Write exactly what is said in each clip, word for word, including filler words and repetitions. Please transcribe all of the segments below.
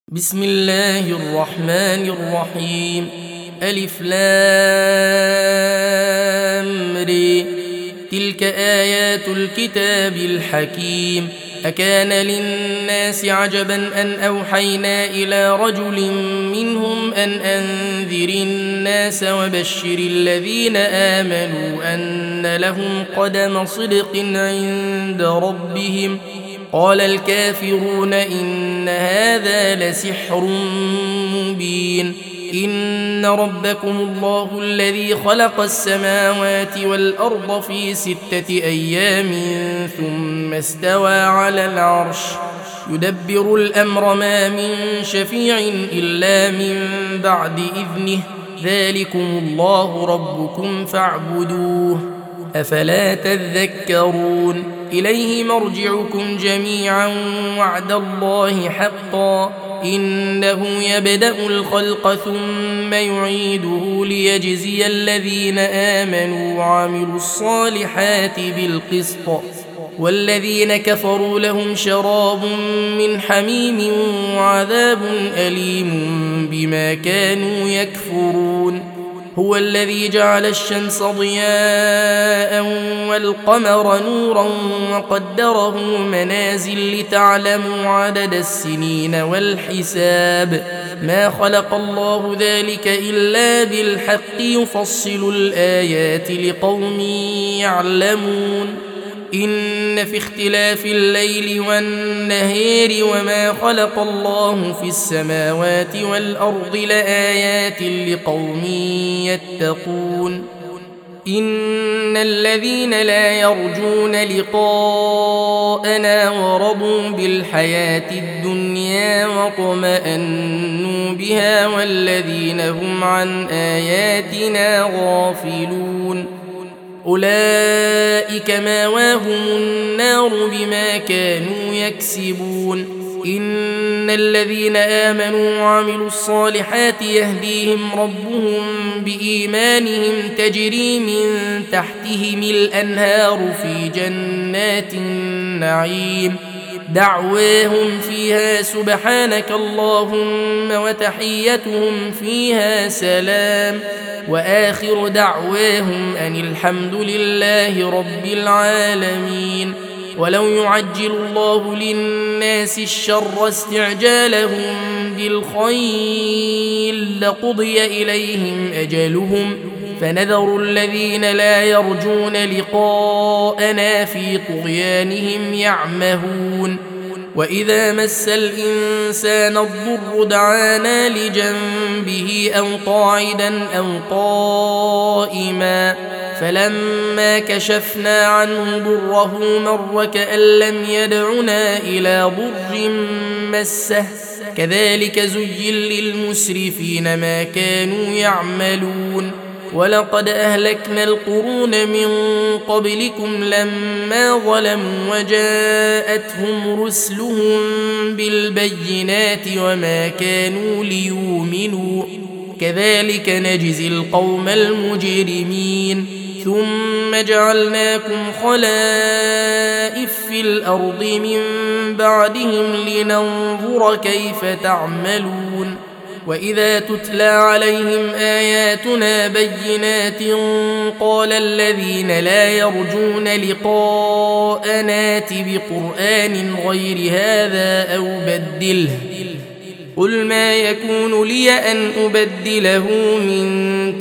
بسم الله الرحمن الرحيم. ألف لام ر. تلك آيات الكتاب الحكيم. أكان للناس عجبا أن أوحينا إلى رجل منهم أن أنذر الناس وبشر الذين آمنوا أن لهم قدم صدق عند ربهم. قال الكافرون إن هذا لسحر مبين. إن ربكم الله الذي خلق السماوات والأرض في ستة أيام ثم استوى على العرش يدبر الأمر ما من شفيع إلا من بعد إذنه ذلكم الله ربكم فاعبدوه أفلا تذكرون. إليه مرجعكم جميعا وعد الله حقا إنه يبدأ الخلق ثم يعيده ليجزي الذين آمنوا وعملوا الصالحات بالقسط والذين كفروا لهم شراب من حميم وعذاب أليم بما كانوا يكفرون. هو الذي جعل الشمس ضياء والقمر نورا وقدره منازل لتعلموا عدد السنين والحساب ما خلق الله ذلك إلا بالحق يفصل الآيات لقوم يعلمون. إن في اختلاف الليل والنهار وما خلق الله في السماوات والأرض لآيات لقوم يتقون. إن الذين لا يرجون لقاءنا ورضوا بالحياة الدنيا واطمأنوا بها والذين هم عن آياتنا غافلون أولئك مأواهم النار بما كانوا يكسبون. إن الذين آمنوا وعملوا الصالحات يهديهم ربهم بإيمانهم تجري من تحتهم الأنهار في جنات النعيم دعواهم فيها سبحانك اللهم وتحيتهم فيها سلام وآخر دعواهم أن الحمد لله رب العالمين. ولو يعجل الله للناس الشر استعجالهم بالخير لقضي إليهم أجلهم فنذر الذين لا يرجون لقاءنا في طغيانهم يعمهون. وإذا مس الإنسان الضر دعانا لجنبه أو قاعدا أو قائما فلما كشفنا عنه ضره مر كأن لم يدعنا إلى ضر مسه كذلك زين للمسرفين ما كانوا يعملون. ولقد أهلكنا القرون من قبلكم لما ظلموا وجاءتهم رسلهم بالبينات وما كانوا ليؤمنوا كذلك نجزي القوم المجرمين. ثم جعلناكم خلائف في الأرض من بعدهم لننظر كيف تعملون. وإذا تتلى عليهم آياتنا بينات قال الذين لا يرجون لقاءنا ائت بقرآن غير هذا أو بدله قل ما يكون لي أن أبدله من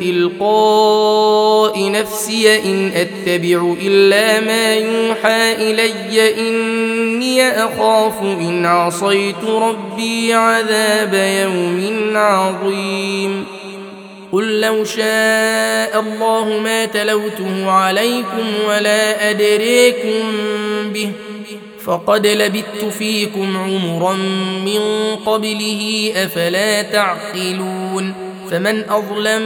تلقاء نفسي إن أتبع إلا ما يوحى إلي إني أخاف إن عصيت ربي عذاب يوم عظيم. قل لو شاء الله ما تلوته عليكم ولا أدريكم به فقد لبثت فيكم عمرا من قبله أفلا تعقلون. فمن أظلم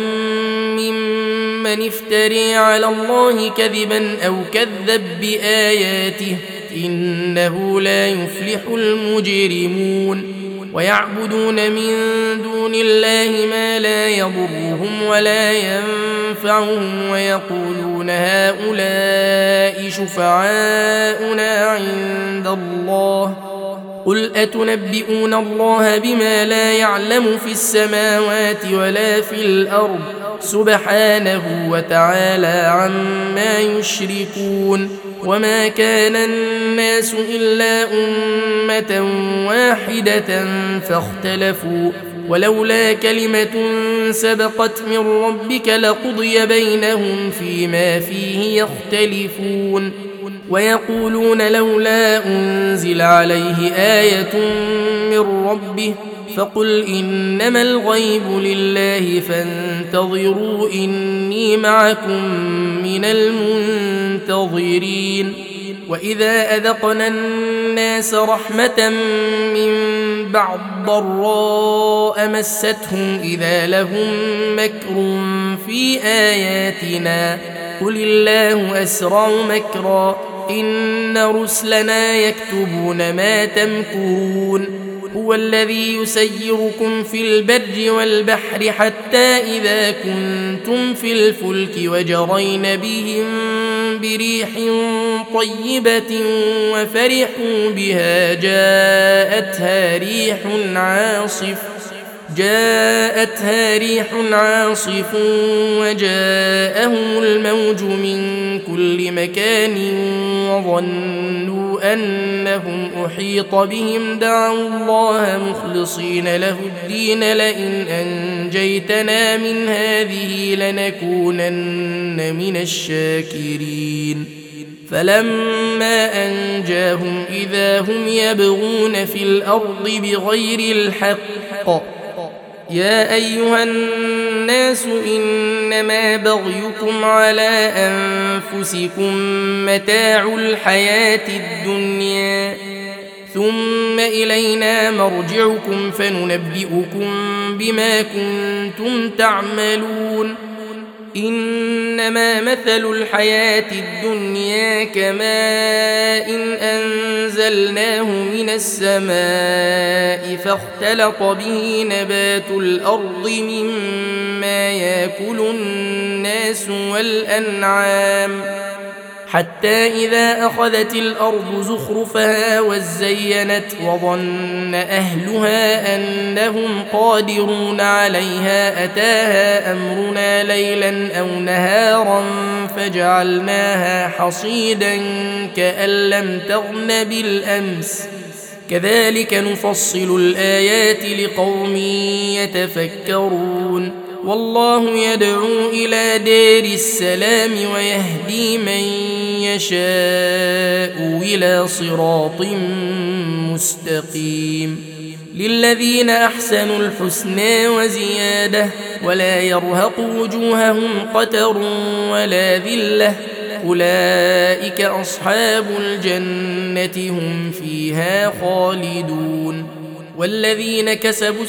ممن افتري على الله كذبا أو كذب بآياته إنه لا يفلح المجرمون. ويعبدون من دون الله ما لا يضرهم ولا ينفعهم ويقولون هؤلاء شفعاؤنا عند الله قل أتنبئون الله بما لا يعلم في السماوات ولا في الأرض سبحانه وتعالى عما يشركون وما كان الناس إلا أمة واحدة فاختلفوا ولولا كلمة سبقت من ربك لقضي بينهم فيما فيه يختلفون ويقولون لولا أنزل عليه آية من ربه فقل إنما الغيب لله فانتظروا إني معكم من المنتظرين وإذا أذقنا الناس رحمة من بعد ضراء مستهم إذا لهم مكر في آياتنا قل الله أسرع مكرا إن رسلنا يكتبون ما تمكرون هو الذي يسيركم في البر والبحر حتى إذا كنتم في الفلك وجرين بهم بريح طيبة وفرحوا بها جاءتها ريح عاصف جاءتها ريح عاصف وجاءهم الموج من كل مكان وظنوا أنهم أحيط بهم دعوا الله مخلصين له الدين لئن أنجيتنا من هذه لنكونن من الشاكرين فلما أنجاهم إذا هم يبغون في الأرض بغير الحق يا أيها الناس إنما بغيكم على أنفسكم متاع الحياة الدنيا ثم إلينا مرجعكم فننبئكم بما كنتم تعملون إنما مثل الحياة الدنيا كماء أنزلناه من السماء فاختلط به نبات الأرض مما يأكل الناس والأنعام حتى إذا أخذت الأرض زخرفها وزينت وظن أهلها أنهم قادرون عليها أتاها أمرنا ليلا أو نهارا فجعلناها حصيدا كأن لم تغن بالأمس كذلك نفصل الآيات لقوم يتفكرون والله يدعو إلى دار السلام ويهدي من يشاء إلى صراط مستقيم للذين أحسنوا الحسنى وزيادة ولا يرهق وجوههم قتر ولا ذلة أولئك أصحاب الجنة هم فيها خالدون والذين كسبوا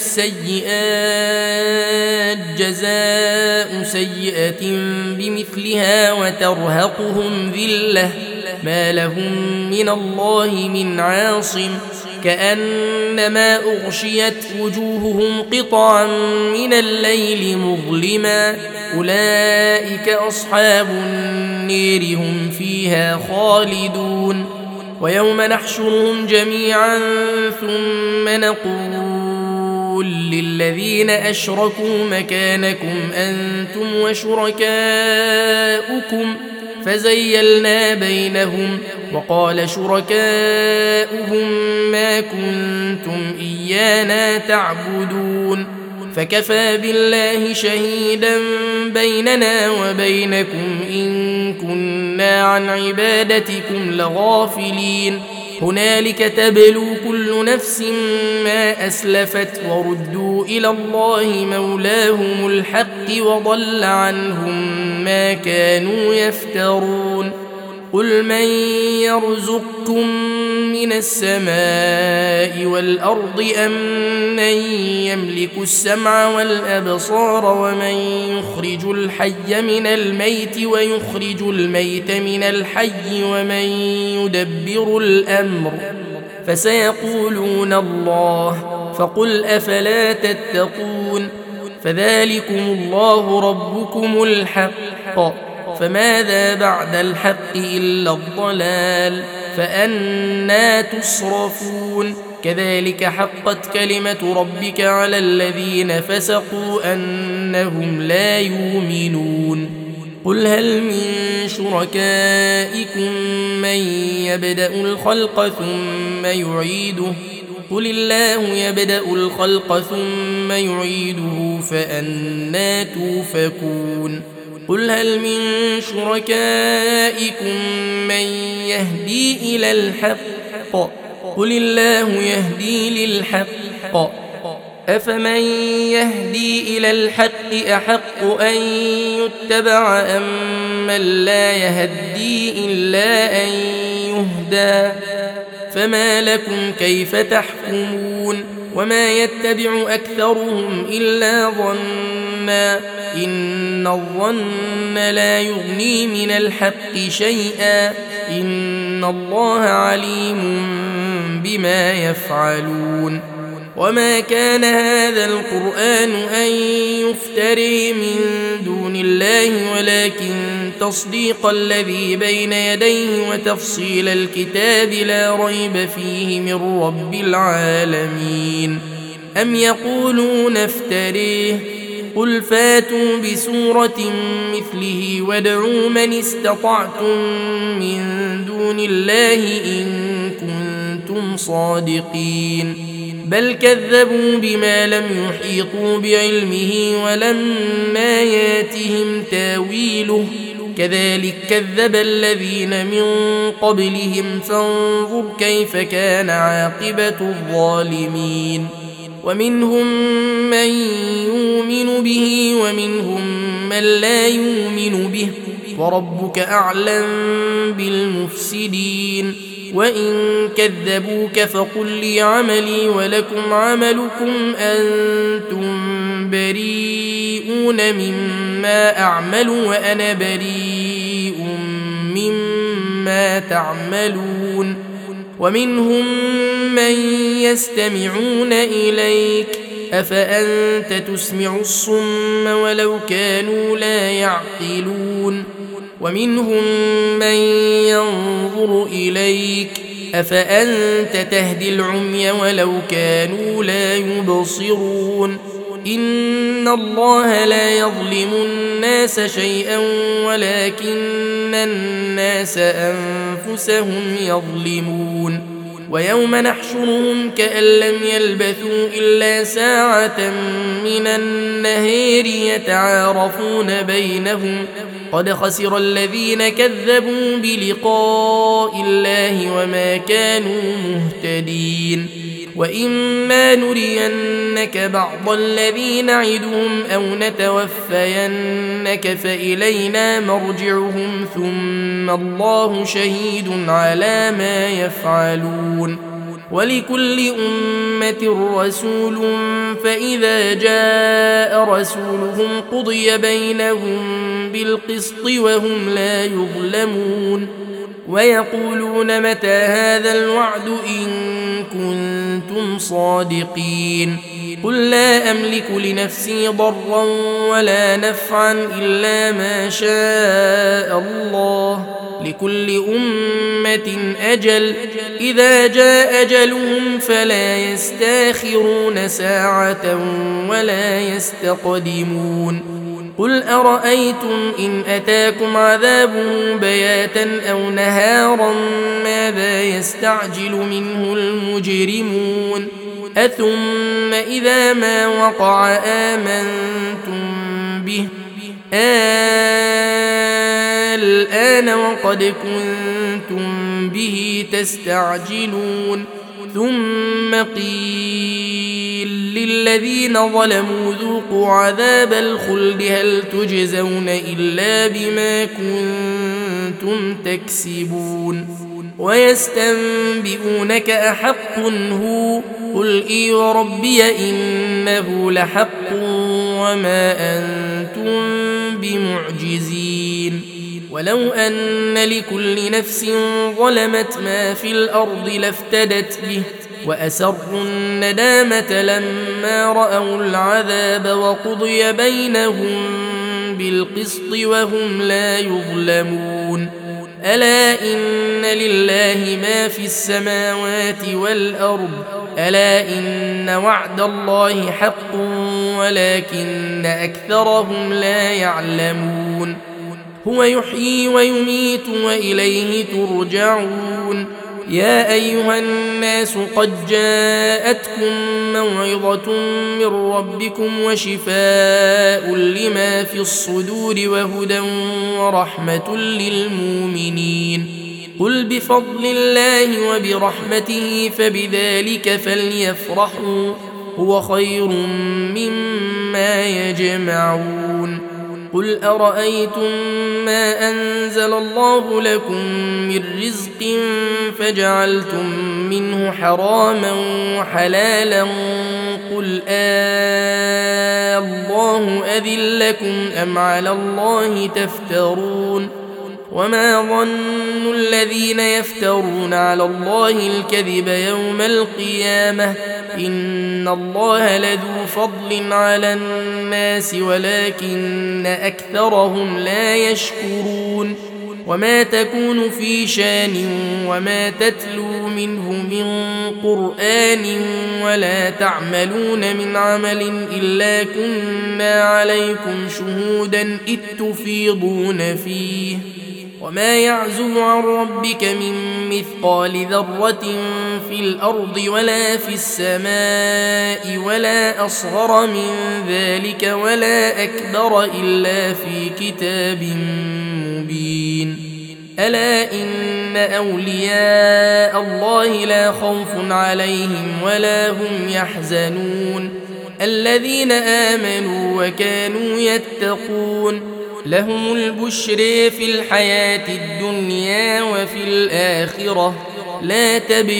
السيئات جزاء سيئة بمثلها وترهقهم ذلة ما لهم من الله من عاصم كأنما أغشيت وجوههم قطعا من الليل مظلما أولئك أصحاب النير هم فيها خالدون ويوم نحشرهم جميعا ثم نقول للذين أشركوا مكانكم أنتم وشركاؤكم فزيلنا بينهم وقال شركاؤهم ما كنتم إيانا تعبدون فكفى بالله شهيدا بيننا وبينكم إن كنا عن عبادتكم لغافلين هنالك تبلو كل نفس ما أسلفت وردوا إلى الله مولاهم الحق وضل عنهم ما كانوا يفترون قل من يرزقكم من السماء والأرض أم من يملك السمع والأبصار ومن يخرج الحي من الميت ويخرج الميت من الحي ومن يدبر الأمر فسيقولون الله فقل أفلا تتقون فذلكم الله ربكم الحق فماذا بعد الحق إلا الضلال فأنى تصرفون كذلك حقت كلمة ربك على الذين فسقوا أنهم لا يؤمنون قل هل من شركائكم من يبدأ الخلق ثم يعيده قل الله يبدأ الخلق ثم يعيده فأنى توفكون قل هل من شركائكم من يهدي إلى الحق قل الله يهدي للحق أفمن يهدي إلى الحق أحق أن يتبع أم من لا يهدي إلا أن يهدى فما لكم كيف تحكمون وما يتبع أكثرهم إلا ظنا إن الظن لا يغني من الحق شيئا إن الله عليم بما يفعلون وما كان هذا القرآن أن يفتري من دون الله ولكن تصديق الذي بين يديه وتفصيل الكتاب لا ريب فيه من رب العالمين أم يقولون افتريه قل فاتوا بسورة مثله وادعوا من استطعتم من دون الله إن كنتم صادقين بل كذبوا بما لم يحيطوا بعلمه ولما ياتهم تاويله كذلك كذب الذين من قبلهم فانظر كيف كان عاقبة الظالمين ومنهم من يؤمن به ومنهم من لا يؤمن به وربك أعلم بالمفسدين وإن كذبوك فقل لي عملي ولكم عملكم أنتم بريئون مما أعمل وأنا بريء مما تعملون ومنهم من يستمعون إليك أفأنت تسمع الصم ولو كانوا لا يعقلون ومنهم من ينظر إليك أفأنت تهدي العمي ولو كانوا لا يبصرون إن الله لا يظلم الناس شيئا ولكن الناس أنفسهم يظلمون ويوم نحشرهم كأن لم يلبثوا إلا ساعة من النهار يتعارفون بينهم قد خسر الذين كذبوا بلقاء الله وما كانوا مهتدين وإما نرينك بعض الذي نعدهم أو نتوفينك فإلينا مرجعهم ثم الله شهيد على ما يفعلون ولكل أمة رسول فإذا جاء رسولهم قضي بينهم بالقسط وهم لا يظلمون ويقولون متى هذا الوعد إن كنتم صادقين قل لا أملك لنفسي ضرا ولا نفعا إلا ما شاء الله لكل أمة أجل إذا جاء أجلهم فلا يستاخرون ساعة ولا يستقدمون قل أرأيتم إن أتاكم عذابه بياتا أو نهارا ماذا يستعجل منه المجرمون أثم إذا ما وقع آمنتم به الآن وقد كنتم به تستعجلون ثم قيل للذين ظلموا ذوقوا عذاب الخلد هل تجزون إلا بما كنتم تكسبون ويستنبئونك أحق هو قل إي وربي إنه لحق وما أنتم بمعجزين ولو أن لكل نفس ظلمت ما في الأرض لافتدت به وأسروا الندامة لما رأوا العذاب وقضي بينهم بالقسط وهم لا يظلمون ألا إن لله ما في السماوات والأرض ألا إن وعد الله حق ولكن أكثرهم لا يعلمون هو يحيي ويميت وإليه ترجعون يا أيها الناس قد جاءتكم موعظة من ربكم وشفاء لما في الصدور وهدى ورحمة للمؤمنين قل بفضل الله وبرحمته فبذلك فليفرحوا هو خير مما يجمعون قل أرأيتم ما أنزل الله لكم من رزق فجعلتم منه حراما وحلالا قل آه الله أذن لكم أم على الله تفترون وما ظن الذين يفترون على الله الكذب يوم القيامة إن الله لذو فضل على الناس ولكن أكثرهم لا يشكرون وما تكون في شان وما تتلو منه من قرآن ولا تعملون من عمل إلا كنا عليكم شهودا إذ تفيضون فيه وما يعزب عن ربك من مثقال ذرة في الأرض ولا في السماء ولا أصغر من ذلك ولا أكبر إلا في كتاب مبين ألا إن أولياء الله لا خوف عليهم ولا هم يحزنون الذين آمنوا وكانوا يتقون لهم البشر في الحياة الدنيا وفي الآخرة لا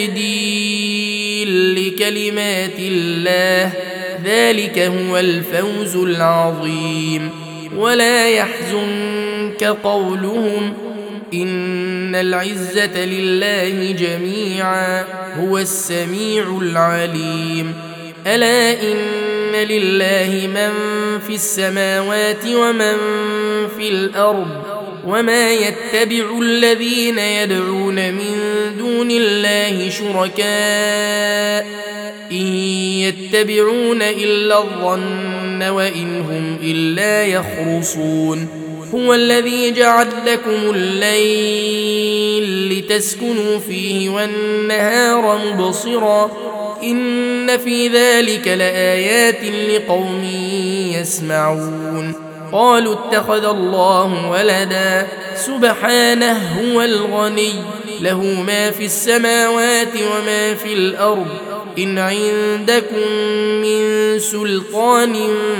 تبديل لكلمات الله ذلك هو الفوز العظيم ولا يحزنك قولهم إن العزة لله جميعا هو السميع العليم ألا إن لله من في السماوات ومن في الأرض وما يتبع الذين يدعون من دون الله شركاء إن يتبعون إلا الظن وإن هم إلا يخرصون هو الذي جعل لكم الليل لتسكنوا فيه والنهار مبصرا إن في ذلك لآيات لقوم يسمعون قالوا اتخذ الله ولدا سبحانه هو الغني له ما في السماوات وما في الأرض إن عندكم من سلطان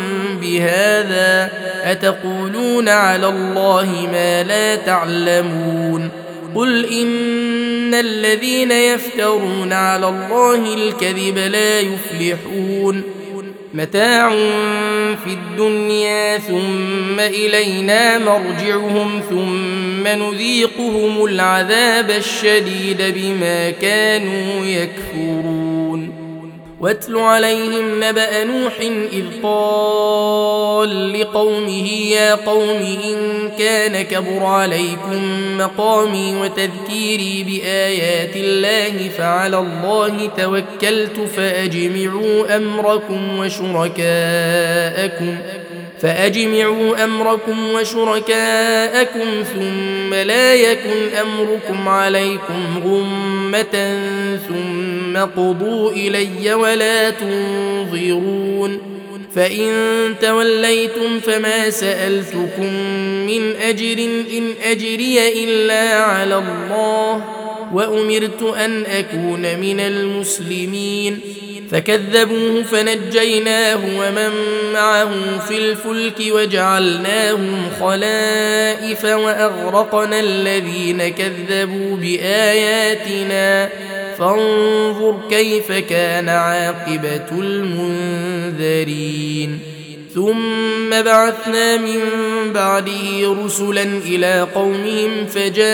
بهذا أتقولون على الله ما لا تعلمون قل إن الذين يفترون على الله الكذب لا يفلحون متاع في الدنيا ثم إلينا مرجعهم ثم نذيقهم العذاب الشديد بما كانوا يكفرون واتل عليهم نبأ نوح إذ قال لقومه يا قوم إن كان كبر عليكم مقامي وتذكيري بآيات الله فعلى الله توكلت فأجمعوا أمركم وشركاءكم فأجمعوا أمركم وشركاءكم ثم لا يكن أمركم عليكم غمة ثم قضوا إلي ولا تنظرون فإن توليتم فما سألتكم من أجر إن أجري إلا على الله وأمرت أن أكون من المسلمين فكذبوه فنجيناه ومن معه في الفلك وجعلناهم خلائف وأغرقنا الذين كذبوا بآياتنا فانظر كيف كان عاقبة المنذرين ثم بعثنا من بعده رسلا إلى قومهم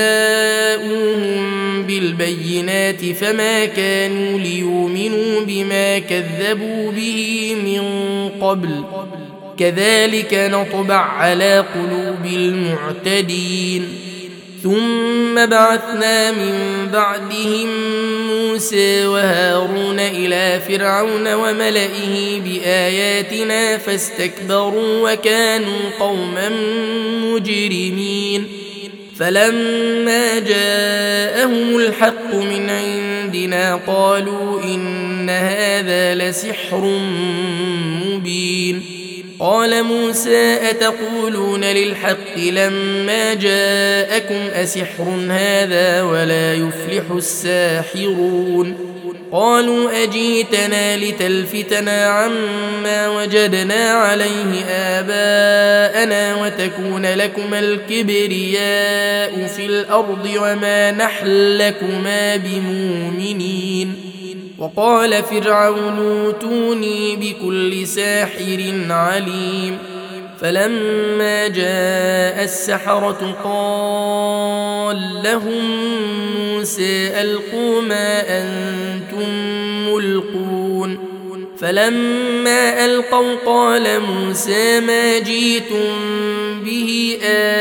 فجاءوهم بالبينات فما كانوا ليؤمنوا بما كذبوا به من قبل كذلك نطبع على قلوب المعتدين ثم بعثنا من بعدهم موسى وهارون إلى فرعون وملئه بآياتنا فاستكبروا وكانوا قوما مجرمين فلما جاءهم الحق من عندنا قالوا إن هذا لسحر مبين قال موسى أتقولون للحق لما جاءكم أسحر هذا ولا يفلح الساحرون قالوا أجيتنا لتلفتنا عما وجدنا عليه آباءنا وتكون لكما الكبرياء في الأرض وما نحن لكما بمؤمنين وقال فرعون اوتوني بكل ساحر عليم فلما جاء السحرة قال لهم موسى ألقوا ما أنتم ملقون فلما ألقوا قال موسى ما جئتم به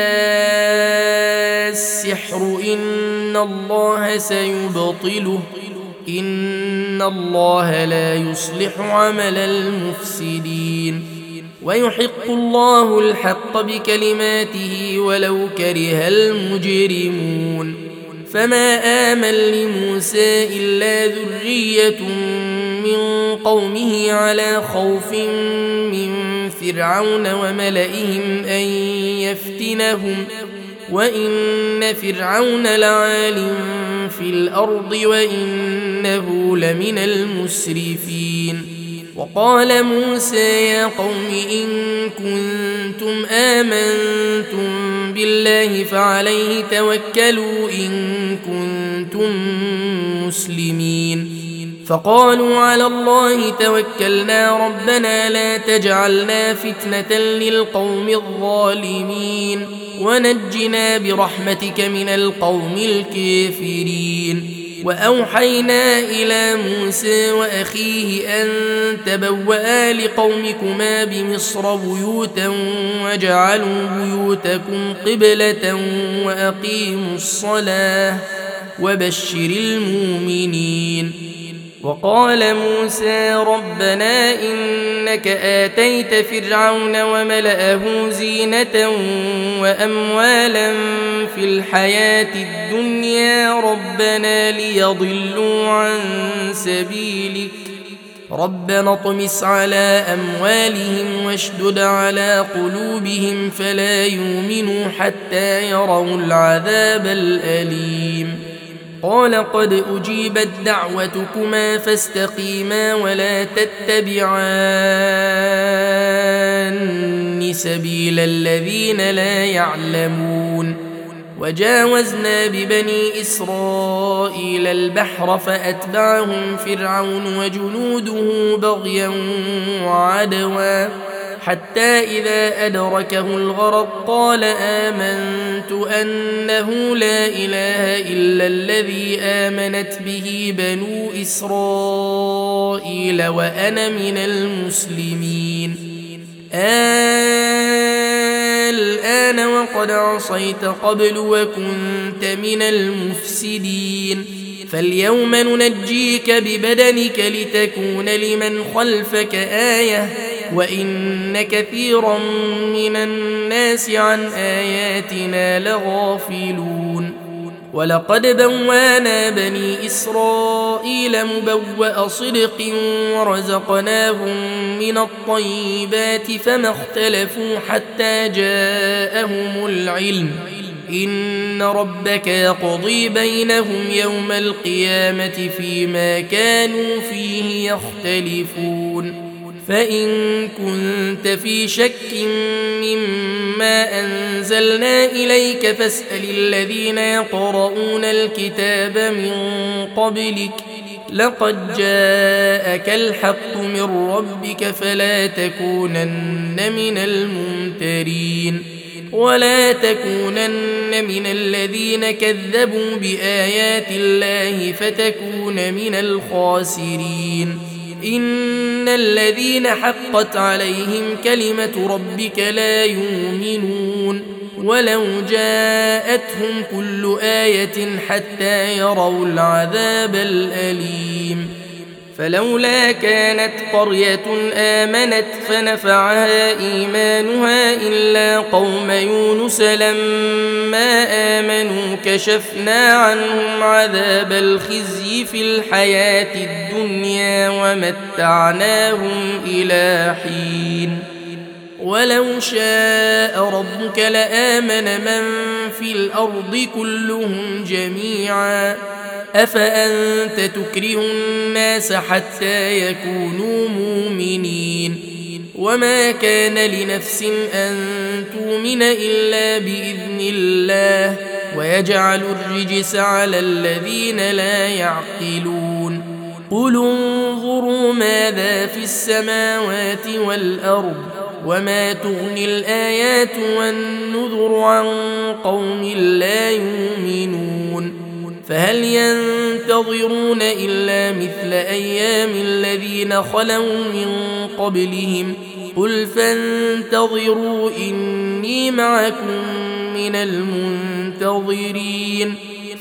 السحر إن الله سيبطله إن الله لا يصلح عمل المفسدين ويحق الله الحق بكلماته ولو كره المجرمون فما آمن لموسى إلا ذرية من قومه على خوف من فرعون وملئهم أن يفتنهم وإن فرعون لعال في الأرض وإنه لمن المسرفين وقال موسى يا قوم إن كنتم آمنتم بالله فعليه توكلوا إن كنتم مسلمين فقالوا على الله توكلنا ربنا لا تجعلنا فتنة للقوم الظالمين ونجنا برحمتك من القوم الكافرين وأوحينا إلى موسى وأخيه أن تبوأ لقومكما بمصر بيوتا وجعلوا بيوتكم قبلة وأقيموا الصلاة وبشر المؤمنين وقال موسى ربنا إنك آتيت فرعون وملأه زينة وأموالا في الحياة الدنيا ربنا ليضلوا عن سبيلك ربنا اطمس على أموالهم واشدد على قلوبهم فلا يؤمنوا حتى يروا العذاب الأليم قال قد أجيبت دعوتكما فاستقيما ولا تتبعان سبيل الذين لا يعلمون وجاوزنا ببني إسرائيل البحر فأتبعهم فرعون وجنوده بغيا وعدوا حتى إذا أدركه الغرق قال آمنت أنه لا إله إلا الذي آمنت به بنو إسرائيل وأنا من المسلمين الآن وقد عصيت قبل وكنت من المفسدين فاليوم ننجيك ببدنك لتكون لمن خلفك آية وإن كثيرا من الناس عن آياتنا لغافلون ولقد بوانا بني إسرائيل مبوأ صدق ورزقناهم من الطيبات فما اختلفوا حتى جاءهم العلم إن ربك يقضي بينهم يوم القيامة فيما كانوا فيه يختلفون فإن كنت في شك مما أنزلنا إليك فاسأل الذين يقرؤون الكتاب من قبلك لقد جاءك الحق من ربك فلا تكونن من الممترين ولا تكونن من الذين كذبوا بآيات الله فتكون من الخاسرين إن الذين حقت عليهم كلمة ربك لا يؤمنون ولو جاءتهم كل آية حتى يروا العذاب الأليم فلولا كانت قرية آمنت فنفعها إيمانها إلا قوم يونس لما آمنوا كشفنا عنهم عذاب الخزي في الحياة الدنيا ومتعناهم إلى حين ولو شاء ربك لآمن من في الأرض كلهم جميعا أفأنت تكره الناس حتى يكونوا مؤمنين وما كان لنفس أن تؤمن إلا بإذن الله ويجعل الرجس على الذين لا يعقلون قل انظروا ماذا في السماوات والأرض وما تغني الآيات والنذر عن قوم لا يؤمنون فهل ينتظرون إلا مثل أيام الذين خلوا من قبلهم قل فانتظروا إني معكم من المنتظرين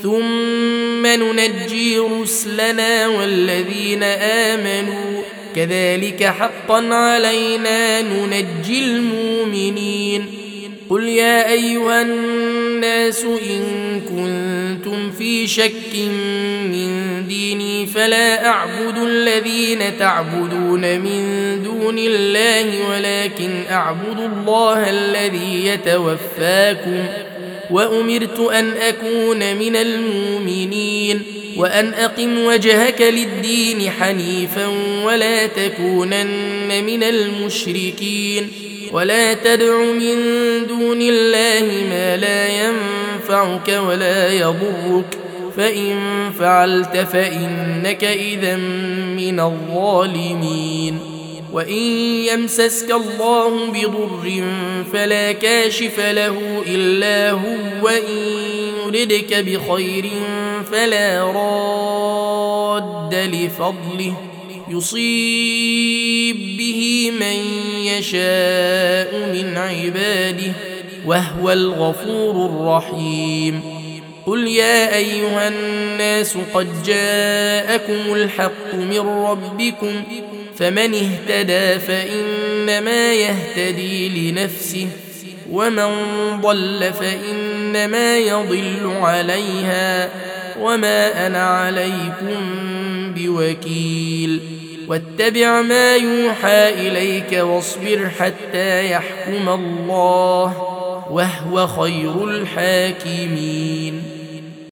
ثم ننجي رسلنا والذين آمنوا كذلك حقا علينا ننجي المؤمنين قل يا أيها الناس إن كنتم في شك من ديني فلا أعبد الذين تعبدون من دون الله ولكن أعبد الله الذي يتوفاكم وأمرت أن أكون من المؤمنين وأن أقم وجهك للدين حنيفا ولا تكونن من المشركين ولا تدع من دون الله ما لا ينفعك ولا يضرك فإن فعلت فإنك إذا من الظالمين وإن يمسسك الله بضر فلا كاشف له إلا هو وإن يردك بخير فلا راد لفضله يصيب به من يشاء من عباده وهو الغفور الرحيم قل يا أيها الناس قد جاءكم الحق من ربكم فمن اهتدى فإنما يهتدي لنفسه ومن ضل فإنما يضل عليها وما أنا عليكم بوكيل واتبع ما يوحى إليك واصبر حتى يحكم الله وهو خير الحاكمين